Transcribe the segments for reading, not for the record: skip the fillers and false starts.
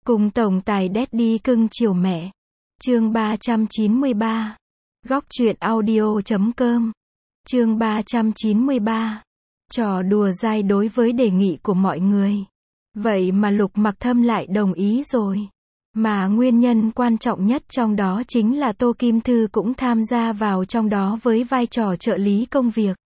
Cùng tổng tài Daddy cưng chiều mẹ. Chương 393. Góc truyện audio.com. Chương 393. Trò đùa dai đối với đề nghị của mọi người. Vậy mà Lục Mặc Thâm lại đồng ý rồi. Mà nguyên nhân quan trọng nhất trong đó chính là Tô Kim Thư cũng tham gia vào trong đó với vai trò trợ lý công việc.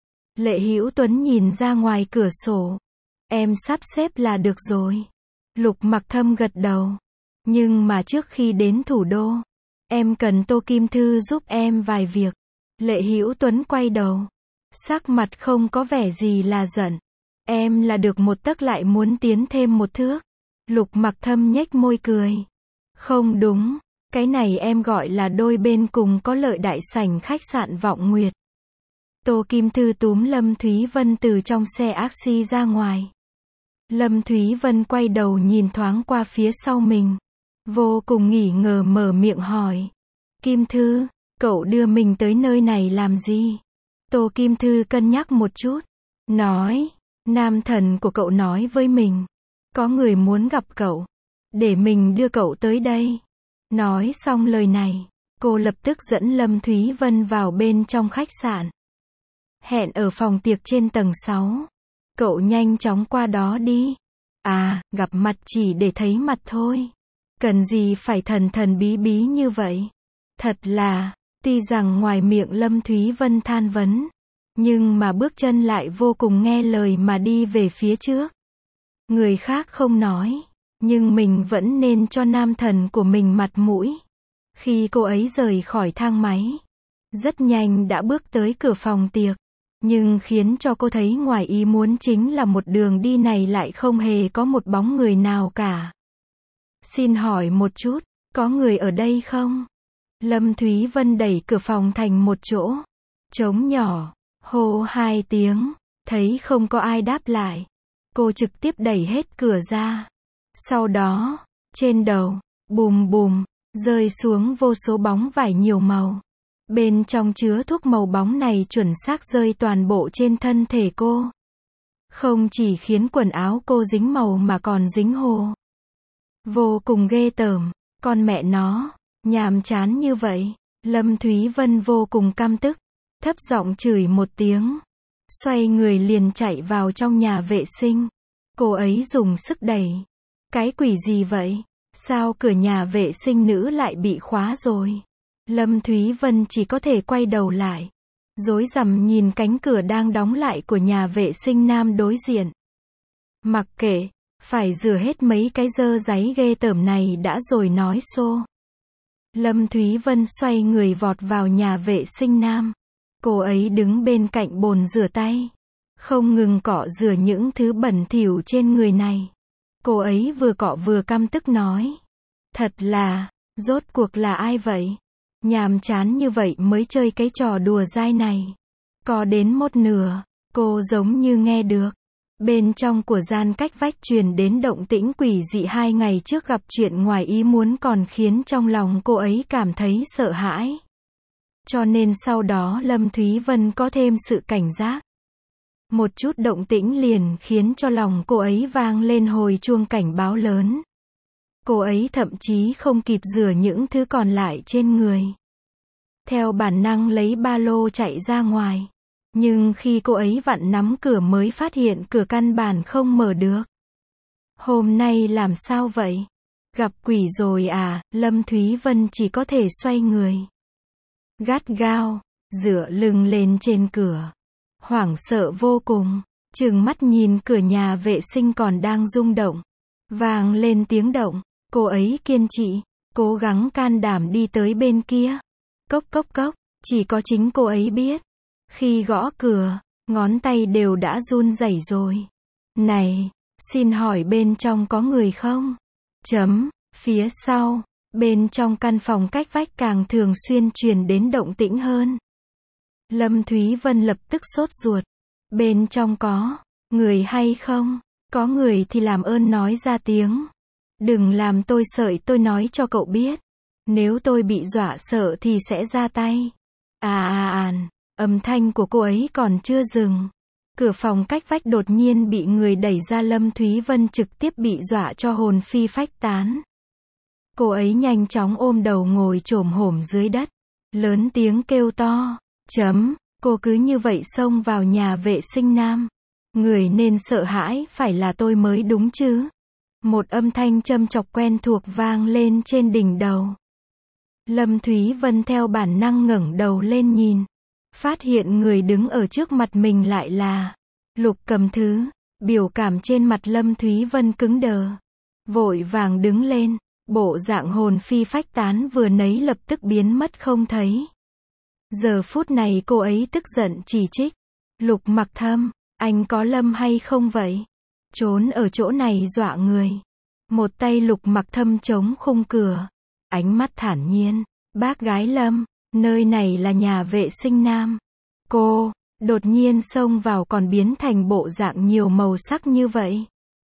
Lệ Hữu Tuấn nhìn ra ngoài cửa sổ. Em sắp xếp là được rồi. Lục Mặc Thâm gật đầu. Nhưng mà trước khi đến thủ đô, em cần Tô Kim Thư giúp em vài việc. Lệ Hữu Tuấn quay đầu. Sắc mặt không có vẻ gì là giận. Em là được một tấc lại muốn tiến thêm một thước. Lục Mặc Thâm nhếch môi cười. Không đúng, cái này em gọi là đôi bên cùng có lợi đại sảnh khách sạn Vọng Nguyệt. Tô Kim Thư túm Lâm Thúy Vân từ trong xe taxi ra ngoài. Lâm Thúy Vân quay đầu nhìn thoáng qua phía sau mình. Vô cùng nghi ngờ mở miệng hỏi. Kim Thư, cậu đưa mình tới nơi này làm gì? Tô Kim Thư cân nhắc một chút. Nói, nam thần của cậu nói với mình. Có người muốn gặp cậu. Để mình đưa cậu tới đây. Nói xong lời này, cô lập tức dẫn Lâm Thúy Vân vào bên trong khách sạn. Hẹn ở phòng tiệc trên tầng 6. Cậu nhanh chóng qua đó đi. À, gặp mặt chỉ để thấy mặt thôi. Cần gì phải thần thần bí bí như vậy? Thật là, tuy rằng ngoài miệng Lâm Thúy Vân than vấn, nhưng mà bước chân lại vô cùng nghe lời mà đi về phía trước. Người khác không nói, nhưng mình vẫn nên cho nam thần của mình mặt mũi. Khi cô ấy rời khỏi thang máy, rất nhanh đã bước tới cửa phòng tiệc. Nhưng khiến cho cô thấy ngoài ý muốn chính là một đường đi này lại không hề có một bóng người nào cả. Xin hỏi một chút, có người ở đây không? Lâm Thúy Vân đẩy cửa phòng thành một chỗ trống nhỏ, hô 2 tiếng, thấy không có ai đáp lại. Cô trực tiếp đẩy hết cửa ra. Sau đó, trên đầu, bùm bùm, rơi xuống vô số bóng vải nhiều màu. Bên trong chứa thuốc màu bóng này chuẩn xác rơi toàn bộ trên thân thể cô. Không chỉ khiến quần áo cô dính màu mà còn dính hồ. Vô cùng ghê tởm, con mẹ nó, nhàm chán như vậy. Lâm Thúy Vân vô cùng căm tức, thấp giọng chửi một tiếng. Xoay người liền chạy vào trong nhà vệ sinh. Cô ấy dùng sức đẩy. Cái quỷ gì vậy? Sao cửa nhà vệ sinh nữ lại bị khóa rồi? Lâm Thúy Vân chỉ có thể quay đầu lại. Rối rắm nhìn cánh cửa đang đóng lại của nhà vệ sinh nam đối diện. Mặc kệ, phải rửa hết mấy cái dơ dáy ghê tởm này đã rồi nói xô. Lâm Thúy Vân xoay người vọt vào nhà vệ sinh nam. Cô ấy đứng bên cạnh bồn rửa tay. Không ngừng cọ rửa những thứ bẩn thỉu trên người này. Cô ấy vừa cọ vừa căm tức nói. Thật là, rốt cuộc là ai vậy? Nhàm chán như vậy mới chơi cái trò đùa dai này. Có đến một nửa, cô giống như nghe được. Bên trong của gian cách vách truyền đến động tĩnh quỷ dị 2 ngày trước gặp chuyện ngoài ý muốn còn khiến trong lòng cô ấy cảm thấy sợ hãi. Cho nên sau đó Lâm Thúy Vân có thêm sự cảnh giác. Một chút động tĩnh liền khiến cho lòng cô ấy vang lên hồi chuông cảnh báo lớn. Cô ấy thậm chí không kịp rửa những thứ còn lại trên người. Theo bản năng lấy ba lô chạy ra ngoài. Nhưng khi cô ấy vặn nắm cửa mới phát hiện cửa căn bản không mở được. Hôm nay làm sao vậy? Gặp quỷ rồi à? Lâm Thúy Vân chỉ có thể xoay người. Gắt gao, dựa lưng lên trên cửa. Hoảng sợ vô cùng, trừng mắt nhìn cửa nhà vệ sinh còn đang rung động. Vang lên tiếng động, cô ấy kiên trì, cố gắng can đảm đi tới bên kia. Cốc cốc cốc, chỉ có chính cô ấy biết. Khi gõ cửa, ngón tay đều đã run rẩy rồi. Này, xin hỏi bên trong có người không? Phía sau, bên trong căn phòng cách vách càng thường xuyên truyền đến động tĩnh hơn. Lâm Thúy Vân lập tức sốt ruột. Bên trong có người hay không? Có người thì làm ơn nói ra tiếng. Đừng làm tôi sợ, tôi nói cho cậu biết. Nếu tôi bị dọa sợ thì sẽ ra tay. Âm thanh của cô ấy còn chưa dừng. Cửa phòng cách vách đột nhiên bị người đẩy ra, Lâm Thúy Vân trực tiếp bị dọa cho hồn phi phách tán. Cô ấy nhanh chóng ôm đầu ngồi chồm hổm dưới đất, lớn tiếng kêu to, cô cứ như vậy xông vào nhà vệ sinh nam. Người nên sợ hãi phải là tôi mới đúng chứ. Một âm thanh châm chọc quen thuộc vang lên trên đỉnh đầu. Lâm Thúy Vân theo bản năng ngẩng đầu lên nhìn. Phát hiện người đứng ở trước mặt mình lại là Lục Cầm Thứ. Biểu cảm trên mặt Lâm Thúy Vân cứng đờ. Vội vàng đứng lên, bộ dạng hồn phi phách tán vừa nấy lập tức biến mất không thấy. Giờ phút này cô ấy tức giận chỉ trích. Lục Mặc Thâm, anh có Lâm hay không vậy? Trốn ở chỗ này dọa người. Một tay Lục Mặc Thâm chống khung cửa. Ánh mắt thản nhiên. Bác gái Lâm, nơi này là nhà vệ sinh nam. Cô, đột nhiên xông vào còn biến thành bộ dạng nhiều màu sắc như vậy.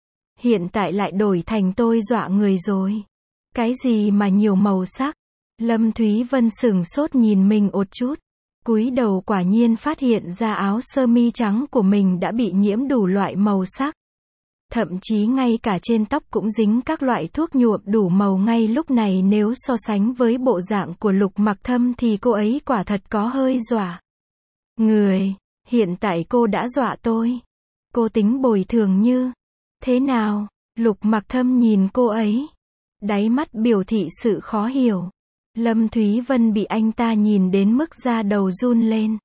Hiện tại lại đổi thành tôi dọa người rồi. Cái gì mà nhiều màu sắc? Lâm Thúy Vân sửng sốt nhìn mình một chút. Cúi đầu quả nhiên phát hiện ra áo sơ mi trắng của mình đã bị nhiễm đủ loại màu sắc. Thậm chí ngay cả trên tóc cũng dính các loại thuốc nhuộm đủ màu. Ngay lúc này nếu so sánh với bộ dạng của Lục Mặc Thâm thì cô ấy quả thật có hơi dọa người. Hiện tại cô đã dọa tôi. Cô tính bồi thường như thế nào? Lục Mặc Thâm nhìn cô ấy, đáy mắt biểu thị sự khó hiểu. Lâm Thúy Vân bị anh ta nhìn đến mức da đầu run lên.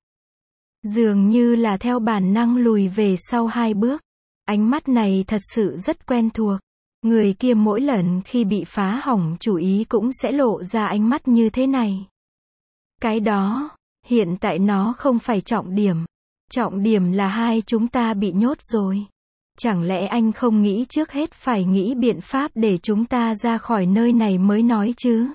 Dường như là theo bản năng lùi về sau 2 bước. Ánh mắt này thật sự rất quen thuộc. Người kia mỗi lần khi bị phá hỏng chủ ý cũng sẽ lộ ra ánh mắt như thế này. Cái đó, hiện tại nó không phải trọng điểm. Trọng điểm là hai chúng ta bị nhốt rồi. Chẳng lẽ anh không nghĩ trước hết phải nghĩ biện pháp để chúng ta ra khỏi nơi này mới nói chứ?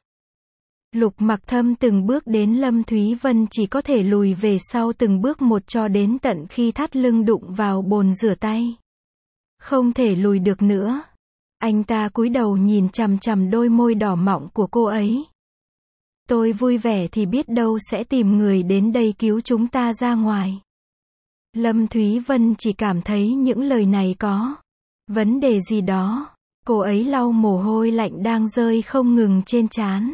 Lục Mặc Thâm từng bước đến Lâm Thúy Vân chỉ có thể lùi về sau từng bước một cho đến tận khi thắt lưng đụng vào bồn rửa tay. Không thể lùi được nữa. Anh ta cúi đầu nhìn chằm chằm đôi môi đỏ mọng của cô ấy. Tôi vui vẻ thì biết đâu sẽ tìm người đến đây cứu chúng ta ra ngoài. Lâm Thúy Vân chỉ cảm thấy những lời này có vấn đề gì đó. Cô ấy lau mồ hôi lạnh đang rơi không ngừng trên trán.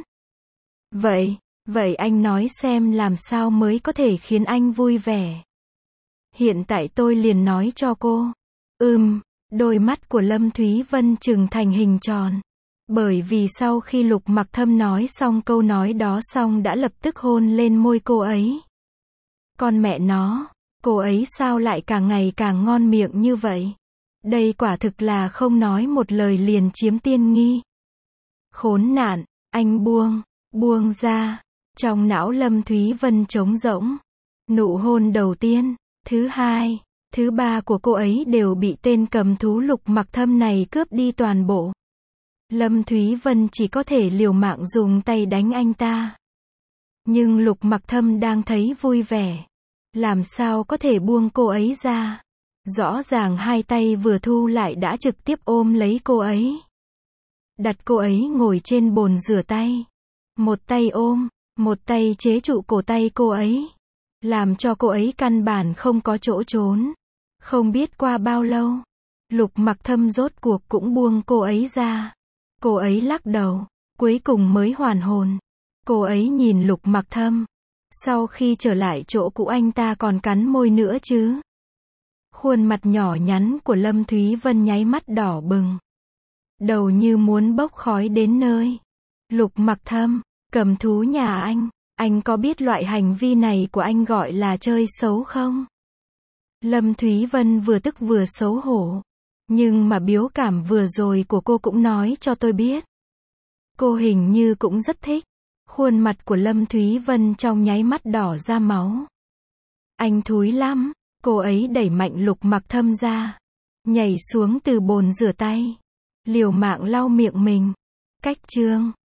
Vậy anh nói xem làm sao mới có thể khiến anh vui vẻ. Hiện tại tôi liền nói cho cô. Đôi mắt của Lâm Thúy Vân trừng thành hình tròn. Bởi vì sau khi Lục Mặc Thâm nói xong câu nói đó xong đã lập tức hôn lên môi cô ấy. Con mẹ nó, cô ấy sao lại càng ngày càng ngon miệng như vậy? Đây quả thực là không nói một lời liền chiếm tiên nghi. Khốn nạn, anh buông ra. Trong não Lâm Thúy Vân trống rỗng. Nụ hôn đầu tiên, thứ hai, thứ ba của cô ấy đều bị tên cầm thú Lục Mặc Thâm này cướp đi toàn bộ. Lâm Thúy Vân chỉ có thể liều mạng dùng tay đánh anh ta. Nhưng Lục Mặc Thâm đang thấy vui vẻ. Làm sao có thể buông cô ấy ra? Rõ ràng hai tay vừa thu lại đã trực tiếp ôm lấy cô ấy. Đặt cô ấy ngồi trên bồn rửa tay. Một tay ôm, một tay chế trụ cổ tay cô ấy. Làm cho cô ấy căn bản không có chỗ trốn. Không biết qua bao lâu, Lục Mặc Thâm rốt cuộc cũng buông cô ấy ra. Cô ấy lắc đầu, cuối cùng mới hoàn hồn. Cô ấy nhìn Lục Mặc Thâm. Sau khi trở lại chỗ cũ anh ta còn cắn môi nữa chứ. Khuôn mặt nhỏ nhắn của Lâm Thúy Vân nháy mắt đỏ bừng. Đầu như muốn bốc khói đến nơi. Lục Mặc Thâm, cầm thú nhà anh có biết loại hành vi này của anh gọi là chơi xấu không? Lâm Thúy Vân vừa tức vừa xấu hổ. Nhưng mà biểu cảm vừa rồi của cô cũng nói cho tôi biết. Cô hình như cũng rất thích. Khuôn mặt của Lâm Thúy Vân trong nháy mắt đỏ ra máu. Anh thúi lắm. Cô ấy đẩy mạnh Lục Mặc Thâm ra. Nhảy xuống từ bồn rửa tay. Liều mạng lau miệng mình. Cách chương